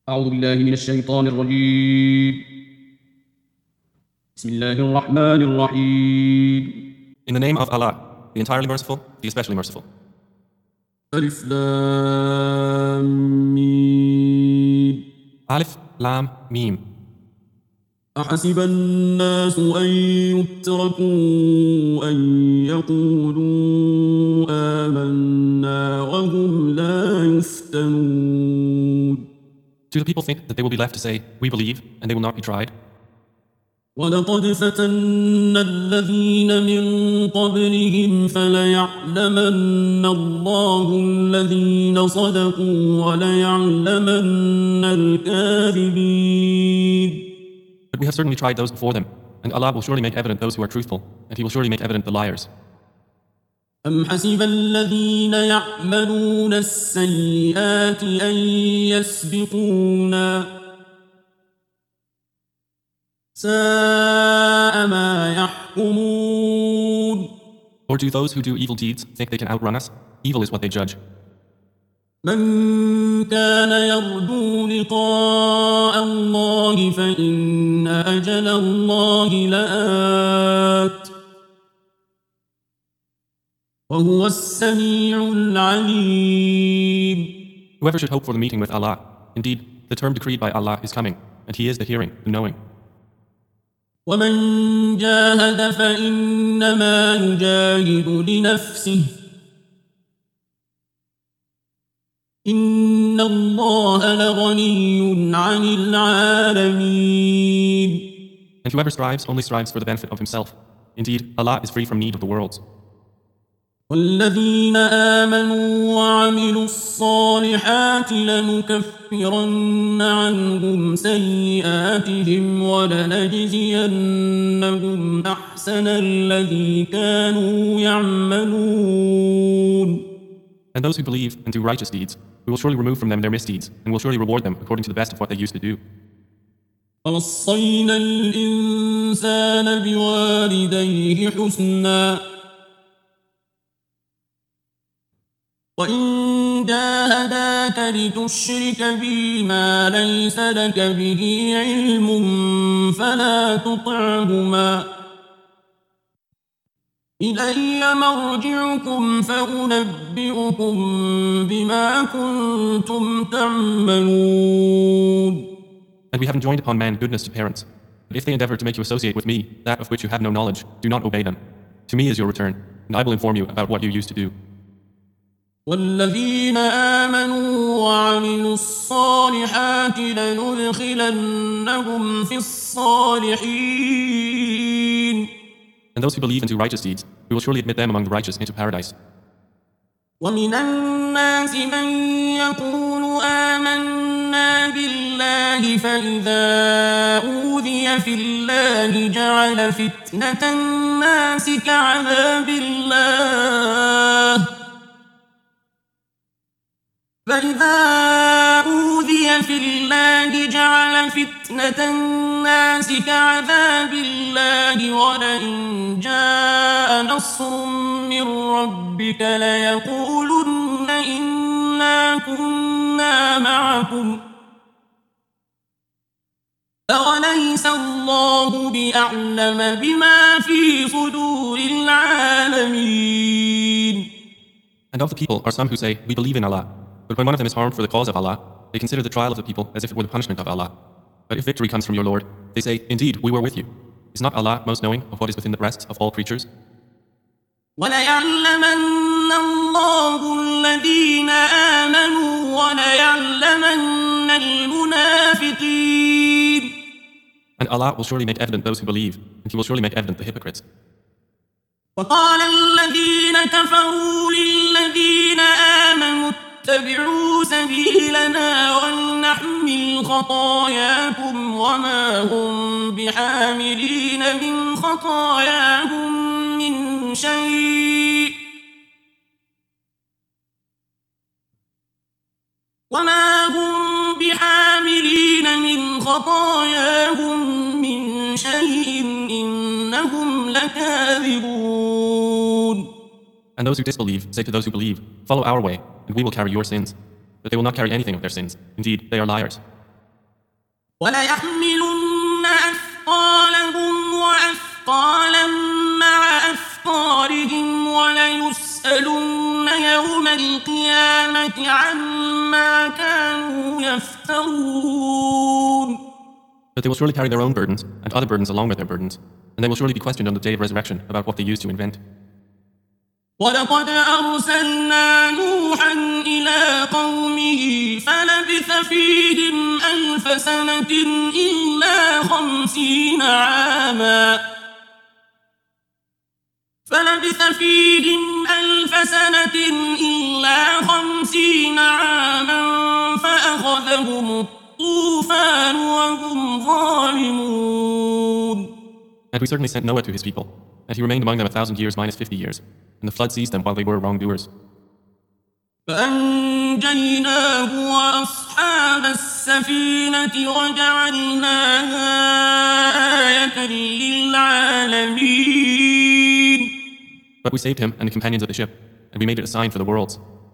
أعوذ بالله من الشيطان الرجيم. بسم الله الرحمن الرحيم. In the name of Allah, the entirely merciful, the especially merciful. ألف لام ميم. Alif, Lam, Mim. أحسب الناس أن يتركوا أن يقولوا آمنا وهم لا يفتنون. Do the people think that they will be left to say, we believe, and they will not be tried? ولقد فتنا الذين من قبلهم فليعلمن الله الذين صدقوا وليعلمن الكاذبين. But we have certainly tried those before them, and Allah will surely make evident those who are truthful, and He will surely make evident the liars. أم حسب الذين يعملون السيئات أن يسبقونا ساء ما يحكمون. Or do those who do evil deeds think they can outrun us? Evil is what they judge. من كان يرجو لقاء الله فإن أجل الله لآت وهو السميع العليم. Whoever should hope for the meeting with Allah, indeed, the term decreed by Allah is coming, and He is the hearing, the knowing. ومن جاهد فإنما يجاهد لنفسه إن الله لغني عن العالمين. And whoever strives only strives for the benefit of himself. Indeed, Allah is free from need of the worlds. والذين آمنوا وعملوا الصالحات لنكفرن عنهم سيئاتهم ولنجزينهم أحسن الذي كانوا يعملون. And those who believe and do righteous deeds, we will surely remove from them their misdeeds, and will surely reward them according to the best of what they used to do. ووصينا الإنسان بوالديه حسنا وإن جاهداك لتشرك بي ما ليس لك به علم فلا تطعهما إلي مرجعكم فأنبئكم بما كنتم تعملون. And we have enjoined upon man goodness to parents. But if they endeavor to make you associate with me, that of which you have no knowledge, do not obey them. To me is your return, and I will inform you about what you used to do. والذين آمنوا وعملوا الصالحات لندخلنهم في الصالحين. And those who believe and do righteous deeds, we will surely admit them among the righteous into paradise. ومن الناس من يقول آمنا بالله فإذا أوذي في الله جعل فتنة الناس كعذاب الله فإذا أوذي في الله جعل فتنة الناس كعذاب الله ولئن جاء نصر من ربك ليقولن إنا كنا معكم أوليس الله بأعلم بما في صدور العالمين. And of the people are some who say, we believe in Allah. But when one of them is harmed for the cause of Allah, they consider the trial of the people as if it were the punishment of Allah. But if victory comes from your Lord, they say, indeed, we were with you. Is not Allah most knowing of what is within the breasts of all creatures? وَلَيَعْلَمَنَّ اللَّهُ الَّذِينَ آمَنُوا وَلَيَعْلَمَنَّ الْمُنَافِقِينَ. And Allah will surely make evident those who believe, and He will surely make evident the hypocrites. وقال الذين كفروا للذين آمنوا اتبعوا سبيلنا ولنحمل خطاياكم وما هم بحاملين من خطاياهم من شيء وما هم بحاملين من خطاياهم من شيء إنهم لكاذبون. And those who disbelieve say to those who believe, follow our way, and we will carry your sins. But they will not carry anything of their sins. Indeed, they are liars. وليحملن أثقالهم وأثقالا مع أثقالهم وليسألن يوم القيامة عما كانوا يفترون. But they will surely carry their own burdens and other burdens along with their burdens, and they will surely be questioned on the day of resurrection about what they used to invent. ولقد أرسلنا نوحا إلى قومه فلبث فيهم ألف سنة إلا 50 عاما فأخذهم الطوفان وهم ظالمون. And we certainly sent Noah to his people, and he remained among them 1,000 years minus 50 years, and the flood seized them while they were wrongdoers. فأنجيناه وأصحاب السفينة وجعلناها آية للعالمين. But we saved him and the companions of the ship, and we made it a sign for the worlds.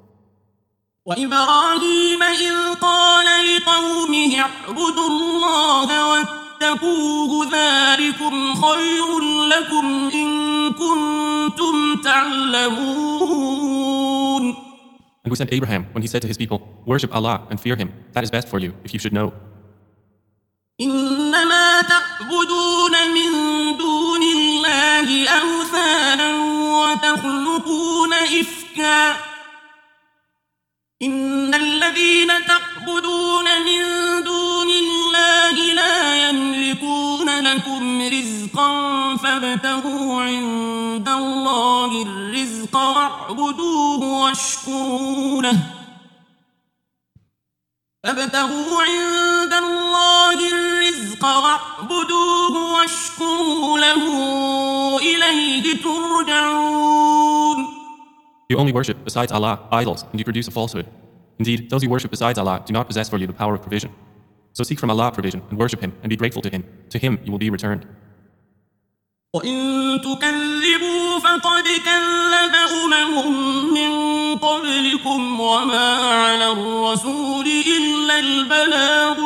وإبراهيم إذ قال لقومه اعبدوا الله واتقوه ذلكم خير لكم إن كنتم تعلمون. And we sent Abraham when he said to his people, worship Allah and fear him. That is best for you, if you should know. إنما تعبدون من دون الله أوثانا وتخلقون إفكا إن الذين تعبدون من دون الله لا يملكون لكم رزقا فابتغوا عند الله الرزق واعبدوه واشكروا له إليه ترجعون. You only worship besides Allah idols, and you produce a falsehood. Indeed, those who worship besides Allah do not possess for you the power of provision. So seek from Allah provision and worship Him and be grateful to Him. To Him you will be returned. وَإِن تُكَذِّبُوا فَقَدْ كَذَّبَ من قبلكم وما على الرسول إلا البلاغ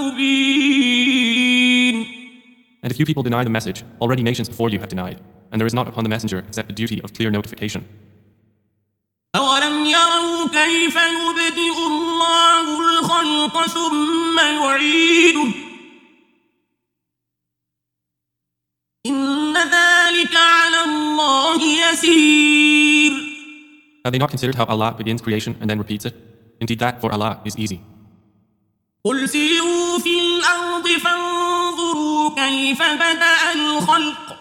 المبين. And if you people deny the message, already nations before you have denied, and there is not upon the messenger except the duty of clear notification. أَوَلَمْ يَرَوْا كَيْفَ يُبْدِئُ اللَّهُ الْخَلْقَ ثُمَّ يُعِيدُهُ إِنَّ ذَلِكَ عَلَى اللَّهِ يَسِيرٌ. Have they not considered how Allah begins creation and then repeats it? Indeed, that for Allah is easy. قُلْ سِيرُوا فِي الْأَرْضِ فَانظُرُوا كَيْفَ بَدَأَ الْخَلْقَ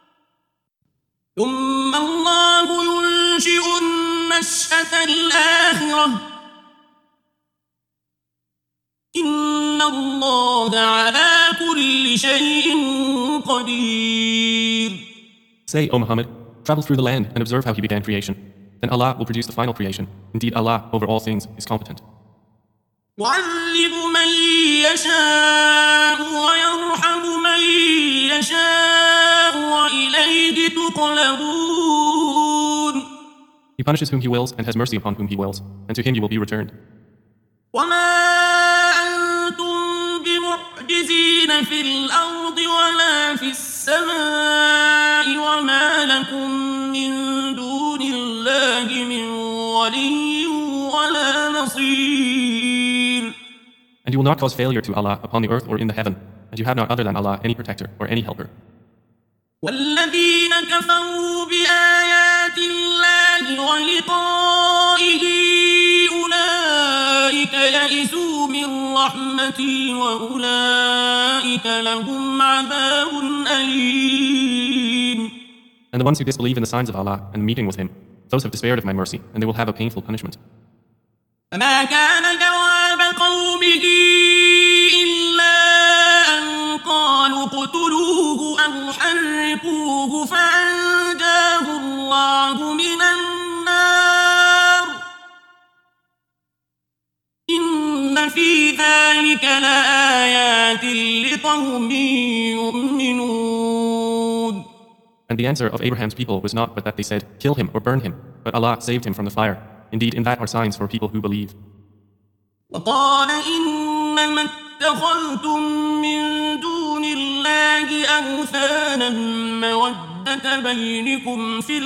ثُمَّ اللَّهُ يُنشِئُ النَّشْأَةَ الْآخِرَةَ إِنَّ اللَّهَ عَلَى كُلِّ شَيْءٍ قَدِيرٌ. Say, O Muhammad, travel through the land and observe how He began creation. Then Allah will produce the final creation. Indeed, Allah over all things is competent. يُعَذِّبُ مَن يَشَاءُ وَيَرْحَمُ مَن يَشَاءُ وَإِلَيْهِ تُقْلَبُونَ. He punishes whom He wills and has mercy upon whom He wills, and to Him you will be returned. وَمَا أَنْتُمْ بِمُعْجِزِينَ فِي الْأَرْضِ وَلَا فِي السَّمَاءِ وَمَا لَكُمْ مِنْ دُونِ اللَّهِ مِنْ وَلِيٍّ وَلَا نَصِيرٍ. And you will not cause failure to Allah upon the earth or in the heaven, and you have not other than Allah any protector or any helper. وَالَّذِينَ كَفَرُوا بِآيَاتِ اللَّهِ وَلِقَائِهِ أُولَئِكَ يَئِسُوا مِنْ رَحْمَتِي وَأُولَئِكَ لَهُمْ عَذَابٌ أَلِيمٌ. And the ones who disbelieve in the signs of Allah and meeting with Him, those have despaired of my mercy, and they will have a painful punishment. فما كان جواب قومه إلا أن قالوا اقتلوه أو حرقوه فأنجاه الله من النار إن في ذلك لآيات لقوم يؤمنون. And the answer of Abraham's people was not but that they said, kill him or burn him, but Allah saved him from the fire. Indeed, in that are signs for people who believe. وقال إنما اتخذتم من دون الله أوثانا مودة بينكم في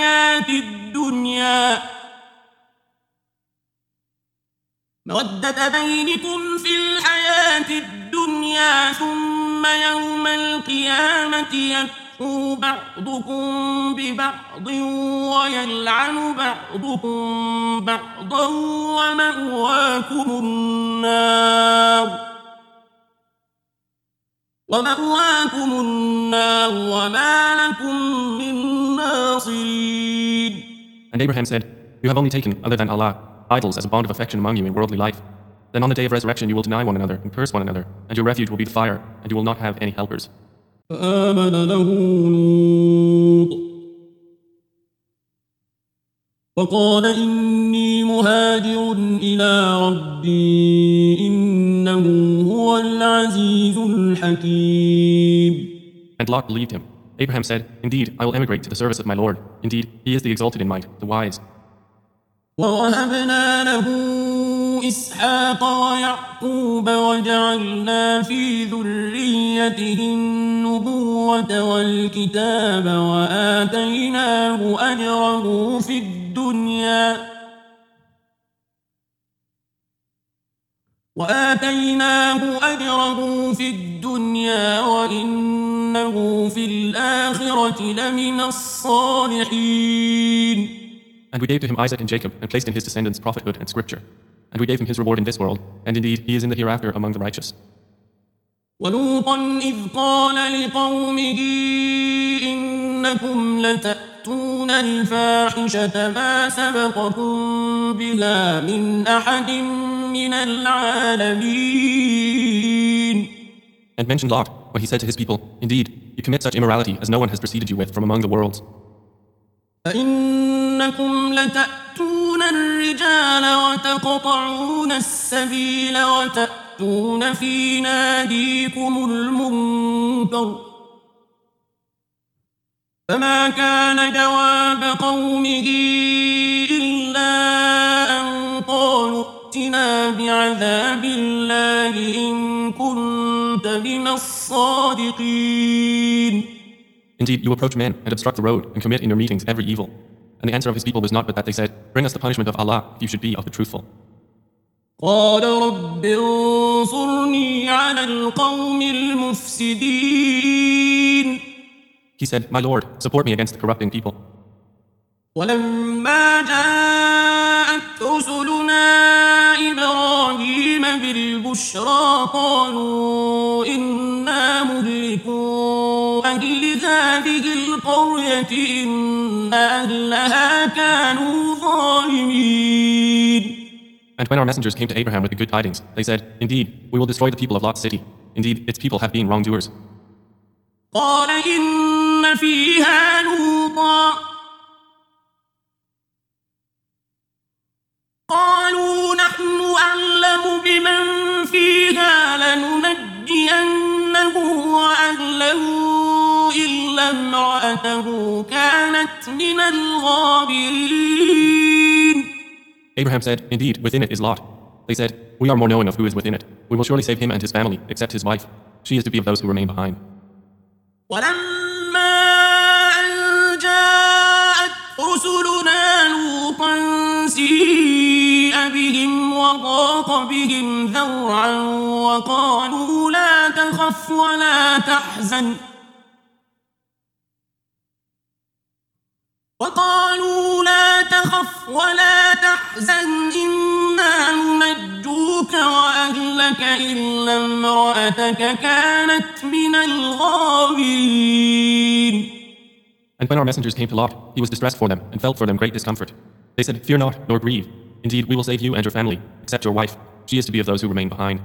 الحياة الدنيا ثم يوم القيامة يكفر بعضكم ببعض ويلعن بعضكم بعضا ومأواكم النار وما لكم من ناصرين. And Abraham said, "You have only taken, other than Allah, idols as a bond of affection among you in worldly life. Then on the day of resurrection you will deny one another and curse one another, and your refuge will be the fire, and you will not have any helpers." فآمن له لوط وقال إني مهاجر إلى ربي إنه هو العزيز الحكيم. And Lot believed him. Abraham said, "Indeed, I will emigrate to the service of my Lord. Indeed, he is the exalted in might, the wise." ووهبنا له إسحاق ويعقوب وجعلنا في ذريته النبوة والكتاب وآتيناه أجره في الدنيا وإنه في الآخرة لمن الصالحين. And we gave to him Isaac and Jacob, and placed in his descendants prophethood and scripture. And we gave him his reward in this world, and indeed he is in the hereafter among the righteous. وَلُوطًا إِذْ قَالَ لِقَوْمِهِ إِنَّكُمْ لَتَأْتُونَ الْفَاحِشَةَ مَا سَبَقَكُمْ بِهَا مِنْ أَحَدٍ مِنَ الْعَالَمِينَ. And mentioned Lot, when he said to his people, "Indeed, you commit such immorality as no one has preceded you with from among the worlds." فإنكم لتأتون الرجال وتقطعون السبيل وتأتون في ناديكم المنكر. فما كان جواب قومه إلا أن قالوا ائتنا بعذاب الله إن كنت من الصادقين. Indeed, you approach men and obstruct the road and commit in your meetings every evil. And the answer of his people was not but that they said, "Bring us the punishment of Allah if you should be of the truthful." قال رب انصرني على القوم المفسدين. He said, "My Lord, support me against the corrupting people." ولما جاءت رسلنا إبراهيم بالبشرى قالوا إنا مهلكو أهل هذه القرية إن أهلها كانوا ظالمين. And when our messengers came to Abraham with the good tidings, they said, "Indeed, we will destroy the people of Lot's city. Indeed, its people have been wrongdoers." قال إن فيها لوطا قالوا نحن أعلم بمن فيها لننجينه وأهله إلا امرأته كانت من الغابرين. Abraham said, "Indeed, within it is Lot." They said, "We are more knowing of who is within it. We will surely save him and his family, except his wife. She is to be of those who remain behind." ولما أن جاءت رسلنا لوطا سيء بهم وضاق بهم ذرعا وقالوا لا تخف ولا تحزن إنا ننجوك وأهلك إلا امرأتك كانت من الغابرين. And when our messengers came to Lot, he was distressed for them and felt for them great discomfort. They said, "Fear not, nor grieve. Indeed, we will save you and your family, except your wife. She is to be of those who remain behind."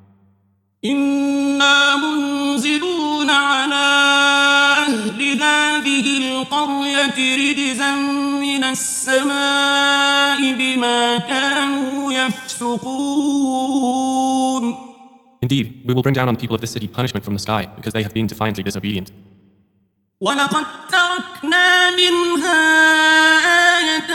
إنا منزلون على أهل هذه القرية رجزا من السماء بما كانوا يفسقون. Indeed, we will bring down on the people of this city punishment from the sky because they have been defiantly disobedient. ولقد تركنا منها آية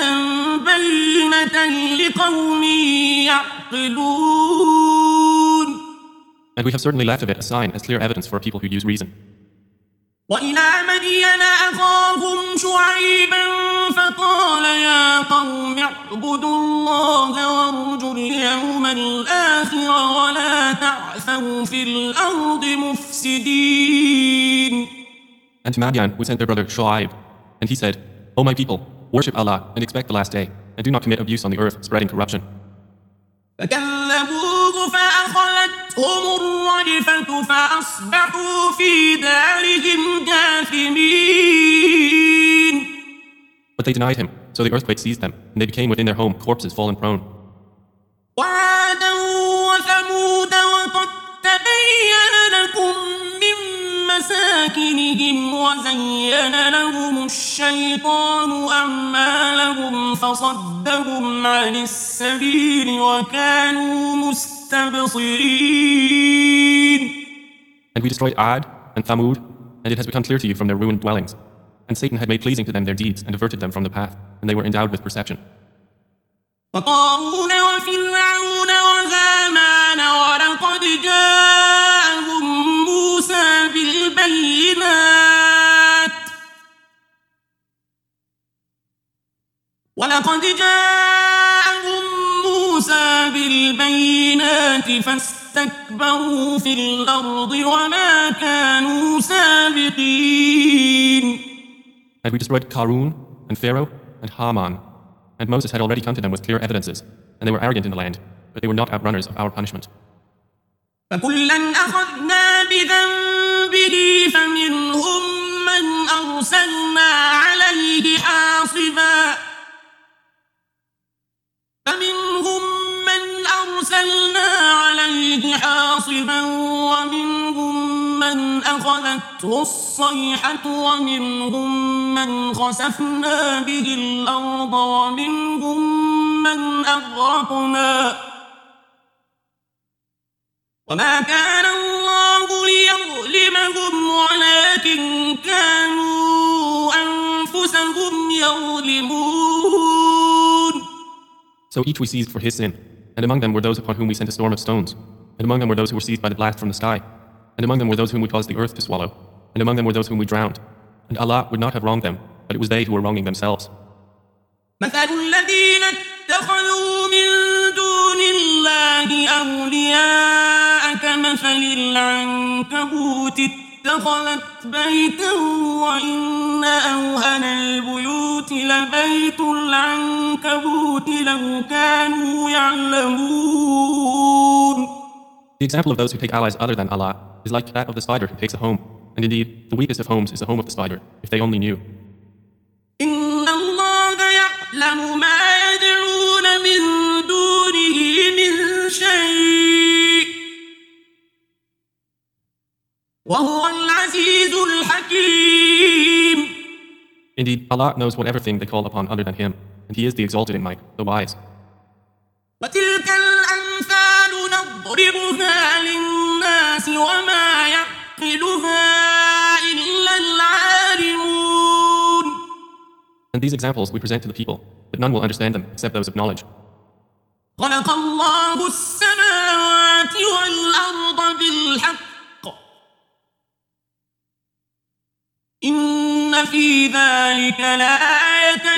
بينة لقوم يعقلون. And we have certainly left of it a sign as clear evidence for a people who use reason. وإلى مدين أخاهم شعيبا فقال يا قوم اعبدوا الله وارجوا اليوم الآخر ولا تعثوا في الأرض مفسدين. And to Madian we sent their brother Shu'aib, and he said, O my people, worship Allah and expect the last day, and do not commit abuse on the earth, spreading corruption. فكذبوه فأخذتهم الرجفة فأصبحوا في دارهم جاثمين. But they denied him, so the earthquake seized them, and they became within their home corpses fallen prone. وعادا وثمود وقد تبين لكم من مساكنهم وزين لهم الشيطان أعمالهم فصدهم عن السبيل وكانوا مستبصرين. And we destroyed Ad and Thamud, and it has become clear to you from their ruined dwellings. And Satan had made pleasing to them their deeds and diverted them from the path, and they were endowed with perception. وقارون وفرعون وهامان ولقد جاءهم موسى بالبينات فاستكبروا في الأرض وما كانوا سابقين. And we destroyed Qarun and Pharaoh and Haman. And Moses had already come to them with clear evidences, and they were arrogant in the land, but they were not outrunners of our punishment. فكلا أخذنا بذنبه فمنهم من أرسلنا عليه حاصبا ومنهم من أخذته الصيحة ومنهم من خسفنا به الأرض ومنهم من أغرقنا وما كان الله ليظلمهم ولكن كانوا أنفسهم يظلمون. So each we seized for his sin, and among them were those upon whom we sent a storm of stones, and among them were those who were seized by the blast from the sky, and among them were those whom we caused the earth to swallow, and among them were those whom we drowned. And Allah would not have wronged them, but it was they who were wronging themselves. مثل الذين اتخذوا من دون الله أولياء كمثل العنكبوت اتخذت بيتا وإن أوهن البيوت لبيت العنكبوت لو كانوا يعلمون. The example of those who take allies other than Allah is like that of the spider who takes a home, and indeed, the weakest of homes is the home of the spider, if they only knew. إن الله يعلم ما يدعون من دونه من شيء وهو العزيز الحكيم. Indeed, Allah knows whatever thing they call upon other than Him, and He is the exalted in might, the wise. وتلك الأمثال نضربها للناس وما يعقلها إلا العالمون. And these examples we present to the people, but none will understand them except those of knowledge. خلق الله السماوات والأرض بالحق إن في ذلك لآية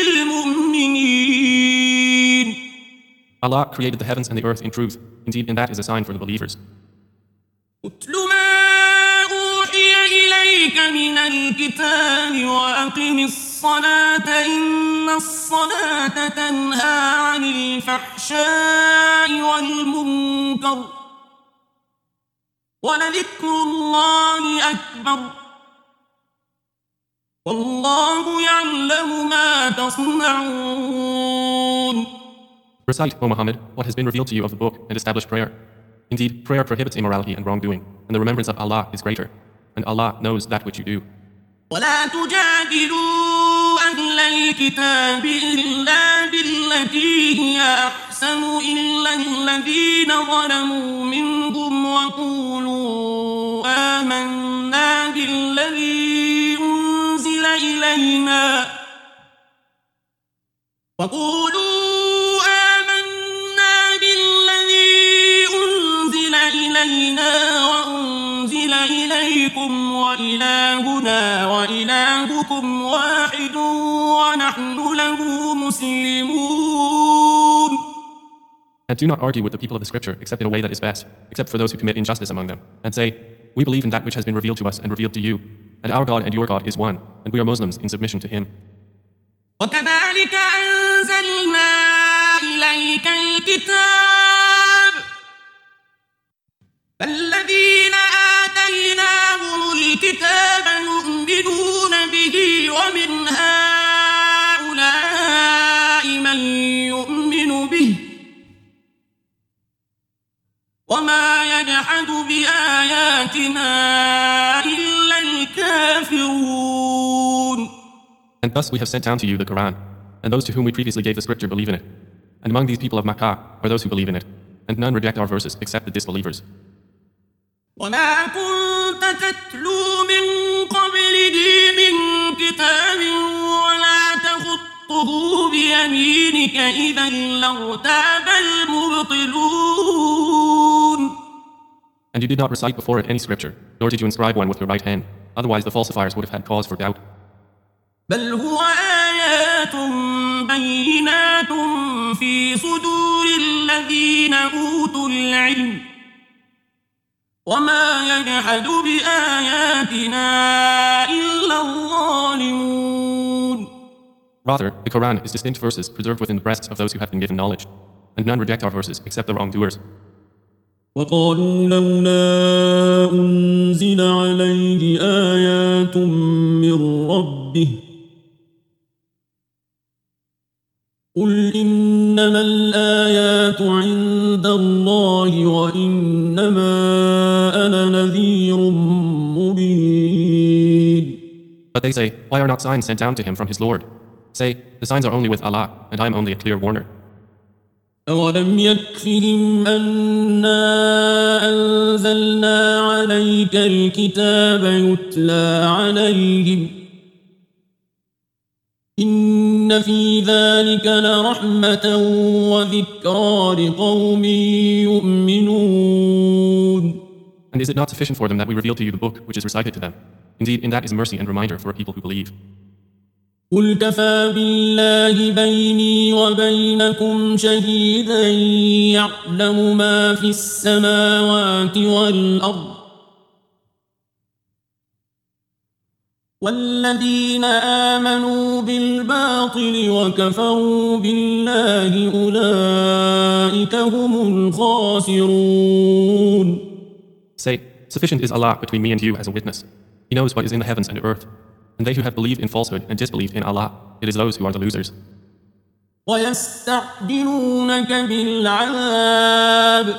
للمؤمنين. Allah created the heavens and the earth in truth. Indeed, in that is a sign for the believers. اتل ما أوحي إليك من الكتاب وأقم الصلاة إن الصلاة تنهى عن الفحشاء والمنكر ولذكر الله أكبر والله يعلم ما تصنعون. Recite, O Muhammad, what has been revealed to you of the book and establish prayer. Indeed, prayer prohibits immorality and wrongdoing, and the remembrance of Allah is greater, and Allah knows that which you do. ولا تجادلوا أهل الكتاب إلا بالتي هي أحسن إلا الذين ظلموا منهم وقولوا آمنا بالذي أنزل إلينا أنزلنا وأنزل إليكم وإلهنا وإلهكم واحد ونحن له مسلمون. And do not argue with the people of the scripture except in a way that is best, except for those who commit injustice among them, and say, we believe in that which has been revealed to us and revealed to you, and our God and your God is one, and we are Muslims in submission to him. وكذلك أنزلنا إليك الكتاب فالذين آتيناهم الكتاب يؤمنون به ومن هؤلاء من يؤمن به وما يجحد بآياتنا إلا الكافرون. And thus we have sent down to you the Quran, and those to whom we previously gave the scripture believe in it. And among these people of Makkah are those who believe in it, and none reject our verses except the disbelievers. وما كنت تتلو من قبله من كتاب ولا تخطه بيمينك إذا لارتاب المبطلون. And you did not recite before it any scripture, nor did you inscribe one with your right hand. Otherwise the falsifiers would have had cause for doubt. بل هو آيات بينات في صدور الذين أوتوا العلم وما يجحد بآياتنا إلا الظالمون. Rather, the Quran is distinct verses preserved within the breasts of those who have been given knowledge, and none reject our verses except the wrongdoers. وقالوا لولا أنزل عليه آيات من ربه قل إنما الآيات عند الله وإنما أنا نذير مبين. But they say, why are not signs sent down to him from his Lord? Say, the signs are only with Allah, and I am only a clear warner. أولم يكفهم أنا أنزلنا عليك الكتاب يتلى عليهم إن في ذلك لرحمة وذكرى لقوم يؤمنون. And is it not sufficient for them that we reveal to you the book which is recited to them? Indeed, in that is mercy and reminder for a people who believe. قل كفى بالله بيني وبينكم شهيدا يعلم ما في السماوات والأرض والذين آمنوا بالباطل وكفروا بالله أولئك هم الخاسرون. Say, sufficient is Allah between me and you as a witness. He knows what is in the heavens and earth. And they who have believed in falsehood and disbelieved in Allah, it is those who are the losers. ويستعجلونك بالعذاب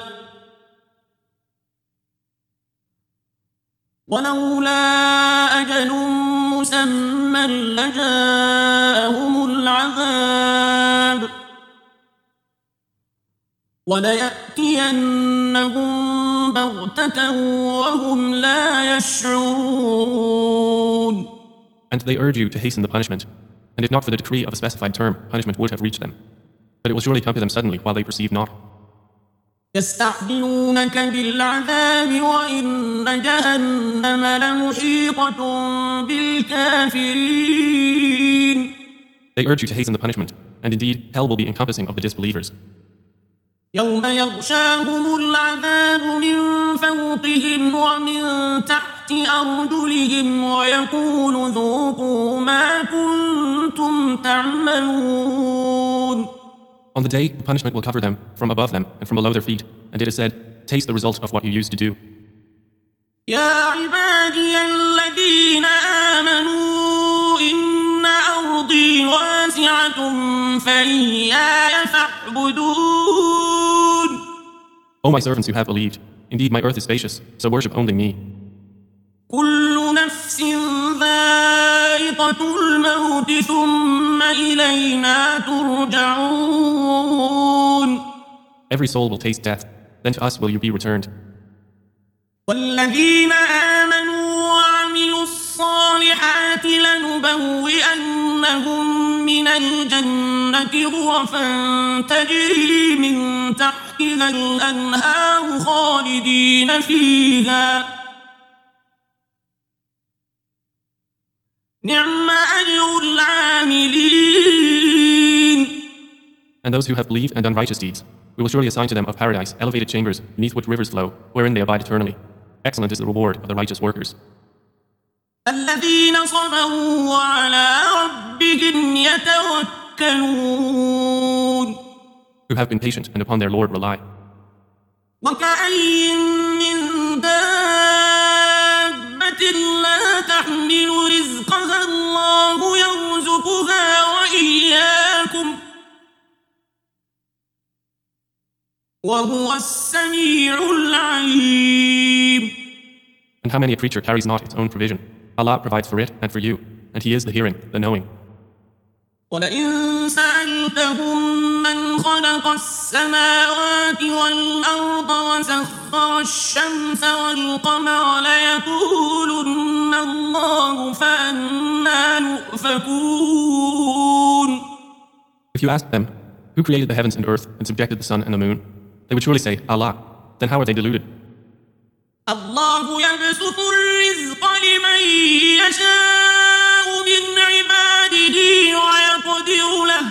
ولولا أجل مسمى لجاءهم العذاب وليأتينهم بغتة وهم لا يشعرون. And they urge you to hasten the punishment. And if not for the decree of a specified term, punishment would have reached them. But it will surely come to them suddenly while they perceive not. يستعجلونك بالعذاب وإن جهنم لمحيطة بالكافرين. They urge you to hasten the punishment. And indeed, hell will be encompassing of the disbelievers. يوم يغشاهم العذاب من فوقهم ومن تحت أرجلهم ويقول ذوقوا ما كنتم تعملون. On the day, the punishment will cover them from above them and from below their feet, and it is said, taste the result of what you used to do. يا عبادي الذين آمنوا إن أرضي واسعة فإياي فاعبدون. O my servants who have believed, indeed my earth is spacious, so worship only me. كل نفس ذائقة الموت ثم إلينا ترجعون. Every soul will taste death, then to us will you be returned. والذين آمنوا وعملوا الصالحات لنبوئنهم من الجنة غرفا تجري من تحتها تحتها الأنهار خالدين فيها نعم أجر العاملين. And those who have believed and done righteous deeds, we will surely assign to them of paradise elevated chambers beneath which rivers flow, wherein they abide eternally. Excellent is the reward of the righteous workers. الذين صبروا وعلى ربهم يتوكلون. Who have been patient and upon their Lord rely. وكأين من دابة لا تحمل رزقها الله يرزقها وإياكم وهو السميع العليم. And how many a creature carries not its own provision? Allah provides for it and for you, and He is the hearing, the knowing. ولئن سألتهم من خلق السماوات والأرض وسخر الشمس والقمر ليقولن الله فأنى يؤفكون. If you asked them, who created the heavens and earth and subjected the sun and the moon, they would surely say, Allah. Then how are they deluded? الله يبسط الرزق لمن يشاء من عباده ويقدر له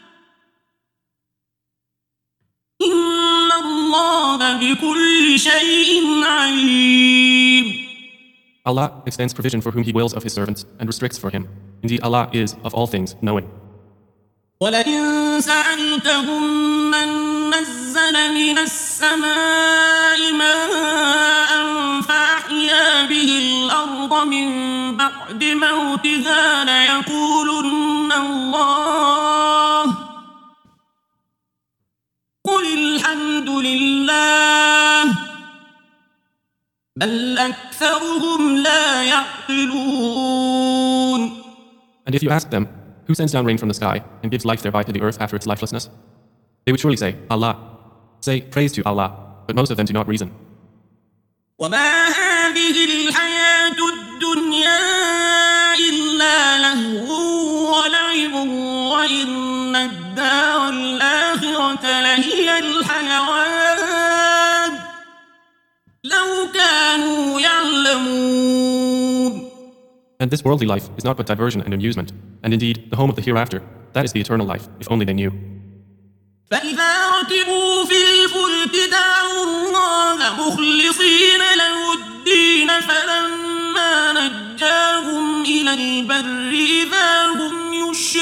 إن الله بكل شيء عليم. Allah extends provision for whom He wills of His servants and restricts for him. Indeed, Allah is, of all things, knowing. ولئن سألتهم من نزل من السماء ماء فأحيا به الأرض من بعد موتها ليقولن الله قل الحمد لله بل أكثرهم لا يعقلون. And if you ask them, who sends down rain from the sky and gives life thereby to the earth after its lifelessness? They would surely say, Allah. Say, praise to Allah, but most of them do not reason. وما هذه الحياة الدنيا إلا لهو ولعب وإن الدار الآخرة لهي الحيوان لو كانوا يعلمون. And this worldly life is not but diversion and amusement, and indeed the home of the hereafter, that is the eternal life, if only they knew. فإذا ركبوا في الفلك دعوا الله مخلصين له الدين فلما نجاهم إلى البر إذا هم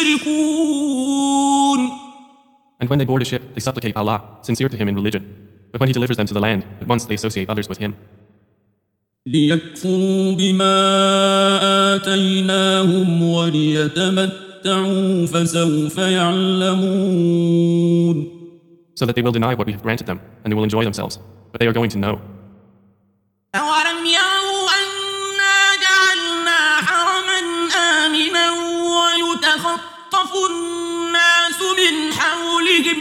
يشركون. And when they board a ship, they supplicate Allah, sincere to Him in religion. But when He delivers them to the land, at once they associate others with Him. ليكفروا بما آتيناهم وليتمتعوا فسوف يعلمون. So that they will deny what we have granted them, and they will enjoy themselves. But they are going to know. أولم يروا أنا جعلنا حرما آمنا ويتخطف الناس من حولهم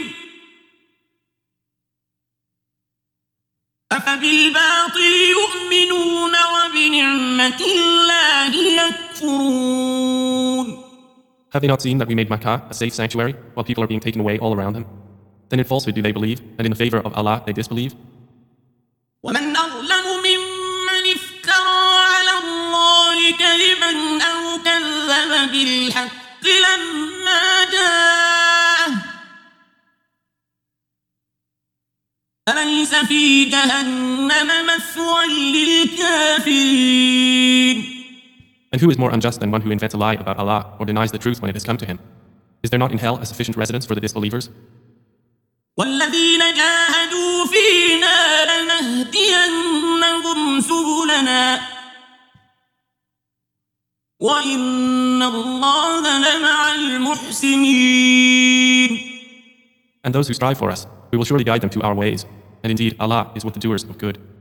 أفبالباطل يؤمنون وبنعمة الله يكفرون. Have they not seen that we made Makkah a safe sanctuary while people are being taken away all around them? Then in falsehood do they believe, and in the favor of Allah they disbelieve? ومن أظلم ممن افترى على الله كذبا أو كذب بالحق لما جاءه أليس في جهنم مثوى للكافرين. And who is more unjust than one who invents a lie about Allah or denies the truth when it has come to him? Is there not in hell a sufficient residence for the disbelievers? والذين جاهدوا فينا لنهدينهم سبلنا وإن الله لمع المحسنين. And those who strive for us, we will surely guide them to our ways. And indeed, Allah is with the doers of good.